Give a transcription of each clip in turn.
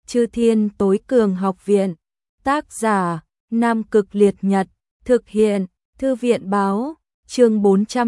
Chư Thiên Tối Cường Học Viện. Tác giả: Nam Cực Liệt Nhật. Thực hiện: Thư viện báo. Chương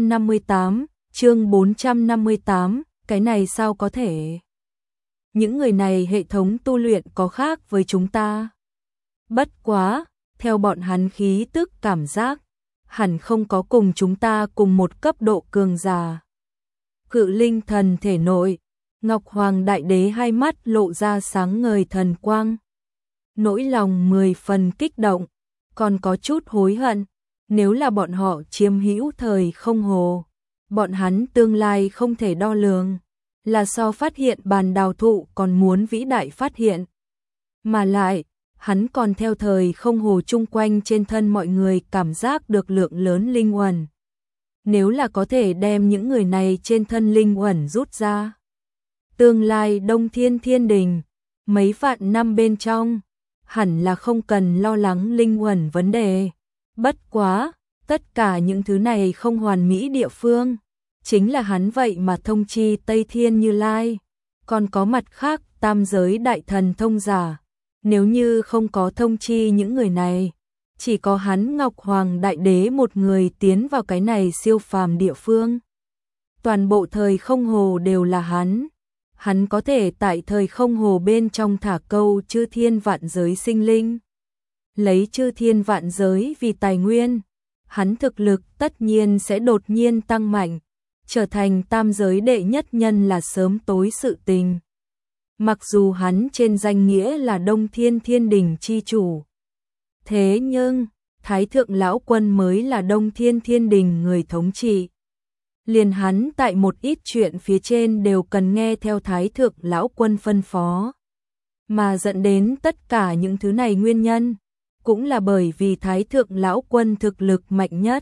458, cái này sao có thể? Những người này hệ thống tu luyện có khác với chúng ta. Bất quá, theo bọn hắn khí tức cảm giác, hẳn không có cùng chúng ta cùng một cấp độ cường giả. Cự linh thần thể nội, Ngọc Hoàng Đại Đế hai mắt lộ ra sáng ngời thần quang. Nỗi lòng 10 phần kích động, còn có chút hối hận, nếu là bọn họ chiếm hữu thời không hồ, bọn hắn tương lai không thể đo lường, là so phát hiện bàn đào thụ còn muốn vĩ đại phát hiện. Mà lại, hắn còn theo thời không hồ chung quanh trên thân mọi người cảm giác được lượng lớn linh uẩn. Nếu là có thể đem những người này trên thân linh uẩn rút ra, tương lai Đông Thiên Thiên Đình, mấy vạn năm bên trong, hẳn là không cần lo lắng linh uẩn vấn đề. Bất quá, tất cả những thứ này không hoàn mỹ địa phương, chính là hắn vậy mà thông chi Tây Thiên Như Lai, còn có mặt khác tam giới đại thần thông giả. Nếu như không có thông chi những người này, chỉ có hắn Ngọc Hoàng Đại Đế một người tiến vào cái này siêu phàm địa phương. Toàn bộ thời không hồ đều là hắn có thể tại thời không hồ bên trong thả câu chư thiên vạn giới sinh linh. Lấy chư thiên vạn giới vì tài nguyên, hắn thực lực tất nhiên sẽ đột nhiên tăng mạnh, trở thành tam giới đệ nhất nhân là sớm tối sự tình. Mặc dù hắn trên danh nghĩa là Đông Thiên Thiên Đình chi chủ, thế nhưng Thái Thượng Lão Quân mới là Đông Thiên Thiên Đình người thống trị. Liền hắn tại một ít chuyện phía trên đều cần nghe theo Thái Thượng Lão Quân phân phó. Mà dẫn đến tất cả những thứ này nguyên nhân, cũng là bởi vì Thái Thượng Lão Quân thực lực mạnh nhất.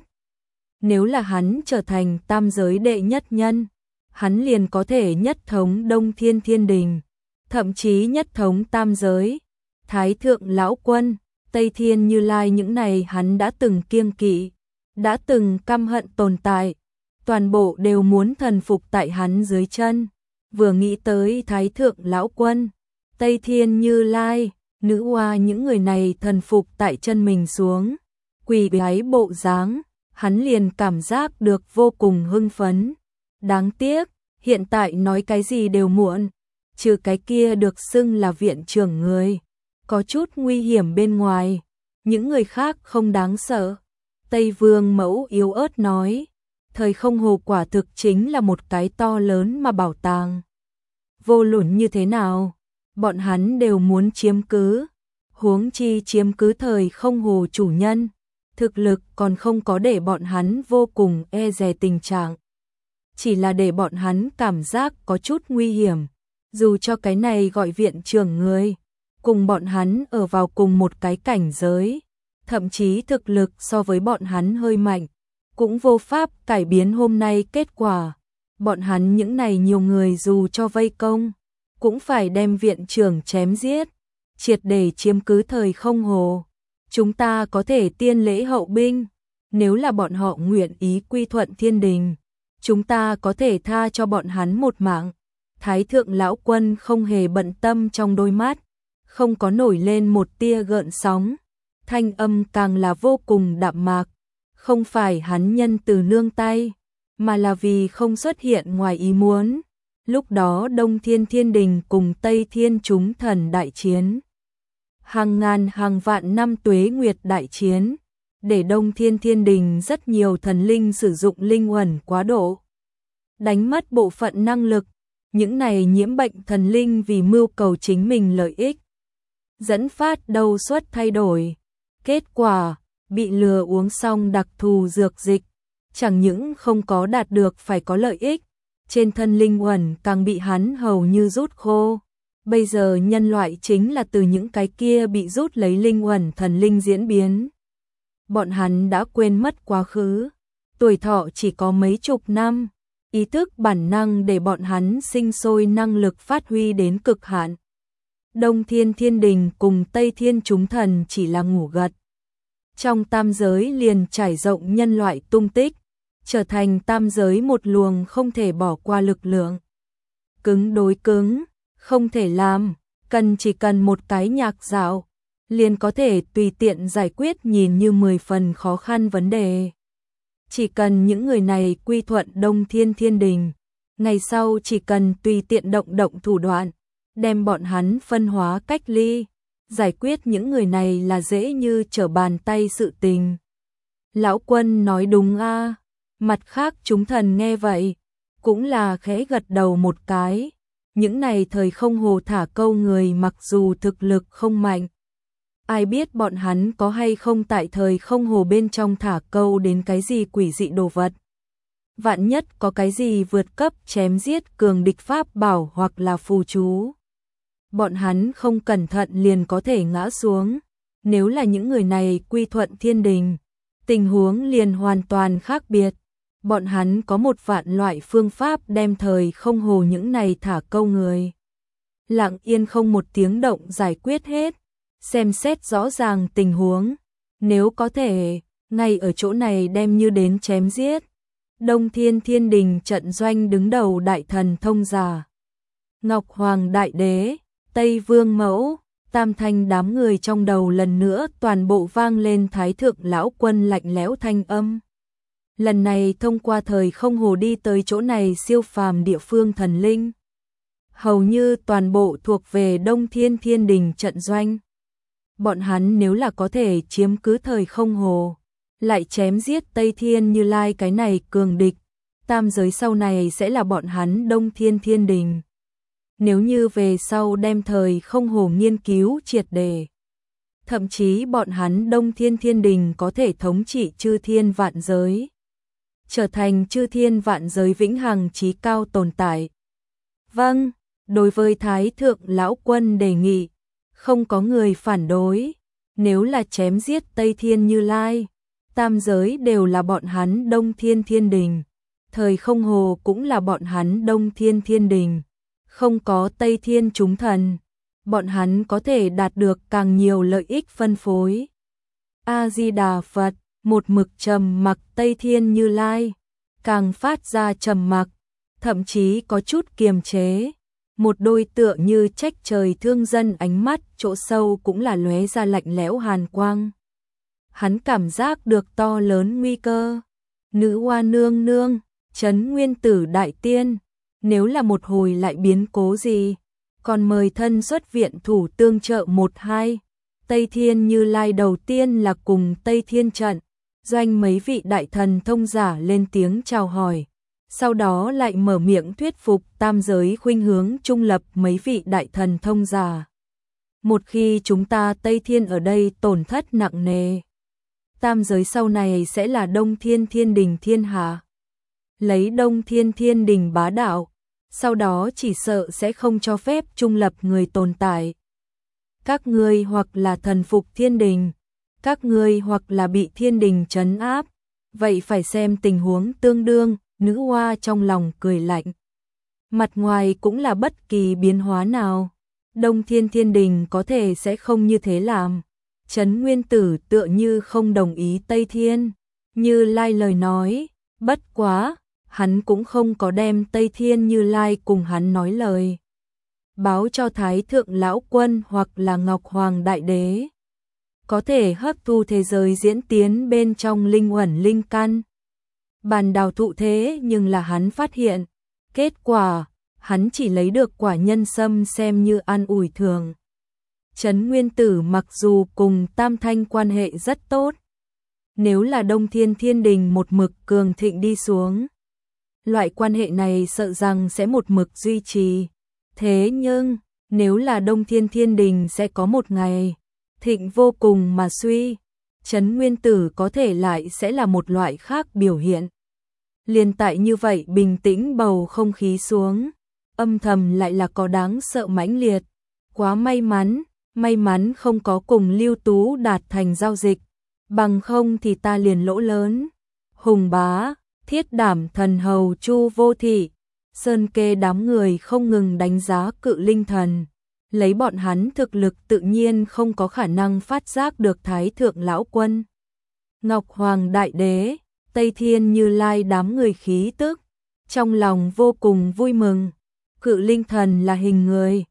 Nếu là hắn trở thành tam giới đệ nhất nhân, hắn liền có thể nhất thống Đông Thiên Thiên Đình, thậm chí nhất thống tam giới. Thái Thượng Lão Quân, Tây Thiên Như Lai những này hắn đã từng kiêng kỵ, đã từng căm hận tồn tại, toàn bộ đều muốn thần phục tại hắn dưới chân. Vừa nghĩ tới Thái Thượng Lão Quân, Tây Thiên Như Lai, nữ hoa những người này thần phục tại chân mình xuống, quỳ bái bộ dáng, hắn liền cảm giác được vô cùng hưng phấn. Đáng tiếc, hiện tại nói cái gì đều muộn, trừ cái kia được xưng là viện trưởng người, có chút nguy hiểm bên ngoài, những người khác không đáng sợ. Tây Vương Mẫu yếu ớt nói, thời không hồ quả thực chính là một cái to lớn mà bảo tàng. Vô luận như thế nào, bọn hắn đều muốn chiếm cứ, huống chi chiếm cứ thời không hồ chủ nhân, thực lực còn không có để bọn hắn vô cùng e dè tình trạng. Chỉ là để bọn hắn cảm giác có chút nguy hiểm, dù cho cái này gọi viện trưởng người, cùng bọn hắn ở vào cùng một cái cảnh giới, thậm chí thực lực so với bọn hắn hơi mạnh, cũng vô pháp cải biến hôm nay kết quả. Bọn hắn những này nhiều người dù cho vây công, cũng phải đem viện trưởng chém giết, triệt để chiếm cứ thời không hồ. Chúng ta có thể tiên lễ hậu binh, nếu là bọn họ nguyện ý quy thuận thiên đình, chúng ta có thể tha cho bọn hắn một mạng. Thái Thượng Lão Quân không hề bận tâm, trong đôi mắt không có nổi lên một tia gợn sóng, thanh âm càng là vô cùng đạm mạc. Không phải hắn nhân từ nương tay, mà là vì không xuất hiện ngoài ý muốn. Lúc đó Đông Thiên Thiên Đình cùng Tây Thiên chúng thần đại chiến, hàng ngàn hàng vạn năm tuế nguyệt đại chiến, để Đông Thiên Thiên Đình rất nhiều thần linh sử dụng linh uẩn quá độ, đánh mất bộ phận năng lực. Những này nhiễm bệnh thần linh vì mưu cầu chính mình lợi ích, dẫn phát đầu suất thay đổi. Kết quả, bị lừa uống xong đặc thù dược dịch, chẳng những không có đạt được phải có lợi ích, trên thân linh uẩn càng bị hắn hầu như rút khô. Bây giờ nhân loại chính là từ những cái kia bị rút lấy linh uẩn thần linh diễn biến. Bọn hắn đã quên mất quá khứ, tuổi thọ chỉ có mấy chục năm, ý thức bản năng để bọn hắn sinh sôi năng lực phát huy đến cực hạn. Đông Thiên Thiên Đình cùng Tây Thiên chúng thần chỉ là ngủ gật. Trong tam giới liền trải rộng nhân loại tung tích, trở thành tam giới một luồng không thể bỏ qua lực lượng. Cứng đối cứng, không thể làm, chỉ cần một cái nhạc dạo, liền có thể tùy tiện giải quyết nhìn như 10 phần khó khăn vấn đề. Chỉ cần những người này quy thuận Đông Thiên Thiên Đình, ngày sau chỉ cần tùy tiện động thủ đoạn, đem bọn hắn phân hóa cách ly, giải quyết những người này là dễ như trở bàn tay sự tình. Lão Quân nói đúng a. Mặt khác chúng thần nghe vậy, cũng là khẽ gật đầu một cái. Những này thời không hồ thả câu người mặc dù thực lực không mạnh, ai biết bọn hắn có hay không tại thời không hồ bên trong thả câu đến cái gì quỷ dị đồ vật. Vạn nhất có cái gì vượt cấp chém giết cường địch pháp bảo hoặc là phù chú, bọn hắn không cẩn thận liền có thể ngã xuống. Nếu là những người này quy thuận Thiên Đình, tình huống liền hoàn toàn khác biệt. Bọn hắn có 1.000 loại phương pháp đem thời không hồ những này thả câu người lặng yên không một tiếng động giải quyết hết. Xem xét rõ ràng tình huống, nếu có thể, ngay ở chỗ này đem như đến chém giết. Đông Thiên Thiên Đình trận doanh đứng đầu đại thần thông giả, Ngọc Hoàng Đại Đế, Tây Vương Mẫu, Tam Thanh đám người trong đầu lần nữa toàn bộ vang lên Thái Thượng Lão Quân lạnh lẽo thanh âm. Lần này thông qua thời không hồ đi tới chỗ này siêu phàm địa phương thần linh, hầu như toàn bộ thuộc về Đông Thiên Thiên Đình trận doanh. Bọn hắn nếu là có thể chiếm cứ thời không hồ, lại chém giết Tây Thiên Như Lai cái này cường địch, tam giới sau này sẽ là bọn hắn Đông Thiên Thiên Đình. Nếu như về sau đem thời không hồ nghiên cứu triệt đề, thậm chí bọn hắn Đông Thiên Thiên Đình có thể thống trị chư thiên vạn giới, trở thành chư thiên vạn giới vĩnh hằng chí cao tồn tại. Vâng, đối với Thái Thượng Lão Quân đề nghị, không có người phản đối. Nếu là chém giết Tây Thiên Như Lai, tam giới đều là bọn hắn Đông Thiên Thiên Đình, thời không hồ cũng là bọn hắn Đông Thiên Thiên Đình. Không có Tây Thiên chúng thần, bọn hắn có thể đạt được càng nhiều lợi ích phân phối. A-di-đà Phật, một mực trầm mặc Tây Thiên Như Lai, càng phát ra trầm mặc, thậm chí có chút kiềm chế. Một đôi tựa như trách trời thương dân ánh mắt chỗ sâu cũng là lóe ra lạnh lẽo hàn quang. Hắn cảm giác được to lớn nguy cơ. Nữ Hoa nương nương, Trấn Nguyên Tử đại tiên, nếu là một hồi lại biến cố gì, còn mời thân xuất viện thủ tương trợ 1-2. Tây Thiên Như Lai đầu tiên là cùng Tây Thiên trận doanh mấy vị đại thần thông giả lên tiếng chào hỏi, sau đó lại mở miệng thuyết phục tam giới khuynh hướng trung lập mấy vị đại thần thông giả. Một khi chúng ta Tây Thiên ở đây tổn thất nặng nề, tam giới sau này sẽ là Đông Thiên Thiên Đình thiên hạ. Lấy Đông Thiên Thiên Đình bá đạo, sau đó chỉ sợ sẽ không cho phép trung lập người tồn tại. Các ngươi hoặc là thần phục Thiên Đình, các ngươi hoặc là bị Thiên Đình trấn áp, vậy phải xem tình huống tương đương. Nữ Hoa trong lòng cười lạnh. Mặt ngoài cũng là bất kỳ biến hóa nào, Đông Thiên Thiên Đình có thể sẽ không như thế làm. Trấn Nguyên Tử tựa như không đồng ý Tây Thiên Như Lai lời nói, bất quá, hắn cũng không có đem Tây Thiên Như Lai cùng hắn nói lời báo cho Thái Thượng Lão Quân hoặc là Ngọc Hoàng Đại Đế, có thể hấp thu thế giới diễn tiến bên trong linh uẩn linh căn. Bàn đào thụ thế nhưng là hắn phát hiện, kết quả, hắn chỉ lấy được quả nhân sâm xem như an ủi thường. Trấn Nguyên Tử mặc dù cùng Tam Thanh quan hệ rất tốt, nếu là Đông Thiên Thiên Đình một mực cường thịnh đi xuống, loại quan hệ này sợ rằng sẽ một mực duy trì. Thế nhưng, nếu là Đông Thiên Thiên Đình sẽ có một ngày thịnh vô cùng mà suy, Trấn Nguyên Tử có thể lại sẽ là một loại khác biểu hiện. Liên tại như vậy bình tĩnh bầu không khí xuống, âm thầm lại là có đáng sợ mãnh liệt. Quá may mắn không có cùng Lưu Tú đạt thành giao dịch, bằng không thì ta liền lỗ lớn. Hùng Bá, Thiết Đảm Thần Hầu Chu Vô Thị, Sơn Kê đám người không ngừng đánh giá Cự Linh Thần. Lấy bọn hắn thực lực tự nhiên không có khả năng phát giác được Thái Thượng Lão Quân, Ngọc Hoàng Đại Đế, Tây Thiên Như Lai đám người khí tức, trong lòng vô cùng vui mừng. Cự Linh Thần là hình người,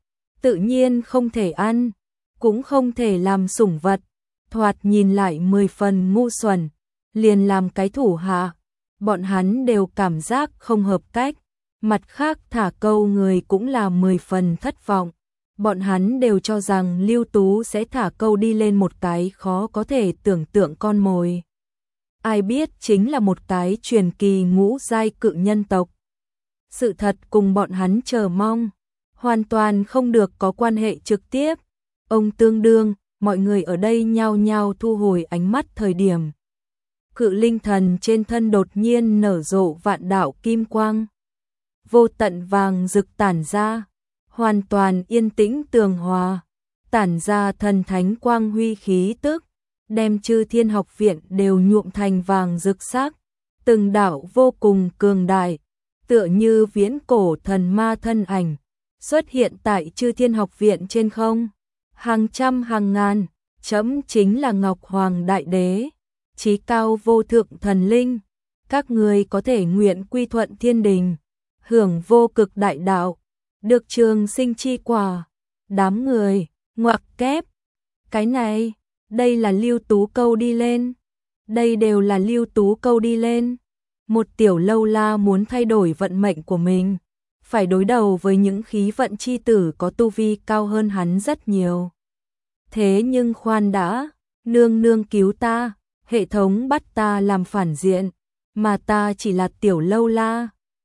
tự nhiên không thể ăn, cũng không thể làm sủng vật, thoạt nhìn lại 10 phần ngu xuẩn, liền làm cái thủ hạ, bọn hắn đều cảm giác không hợp cách, mặt khác thả câu người cũng là 10 phần thất vọng. Bọn hắn đều cho rằng Lưu Tú sẽ thả câu đi lên một cái khó có thể tưởng tượng con mồi. Ai biết chính là một cái truyền kỳ ngũ giai cự nhân tộc. Sự thật cùng bọn hắn chờ mong, hoàn toàn không được có quan hệ trực tiếp. Ông tương đương, mọi người ở đây nhao nhao thu hồi ánh mắt thời điểm. Cự linh thần trên thân đột nhiên nở rộ vạn đạo kim quang. Vô tận vàng rực tản ra, hoàn toàn yên tĩnh tường hòa, tản ra thần thánh quang huy khí tức, đem Chư Thiên Học Viện đều nhuộm thành vàng rực sắc, từng đạo vô cùng cường đại, tựa như viễn cổ thần ma thân ảnh, xuất hiện tại Chư Thiên Học Viện trên không, hàng trăm hàng ngàn, chấm chính là Ngọc Hoàng Đại Đế, chí cao vô thượng thần linh, các người có thể nguyện quy thuận thiên đình, hưởng vô cực đại đạo, được trường sinh chi quả. Đám người ngoặc kép, cái này, đây là Lưu Tú câu đi lên, đây đều là Lưu Tú câu đi lên. Một tiểu lâu la muốn thay đổi vận mệnh của mình, phải đối đầu với những khí vận chi tử có tu vi cao hơn hắn rất nhiều. Thế nhưng khoan đã, nương nương cứu ta, hệ thống bắt ta làm phản diện, mà ta chỉ là tiểu lâu la,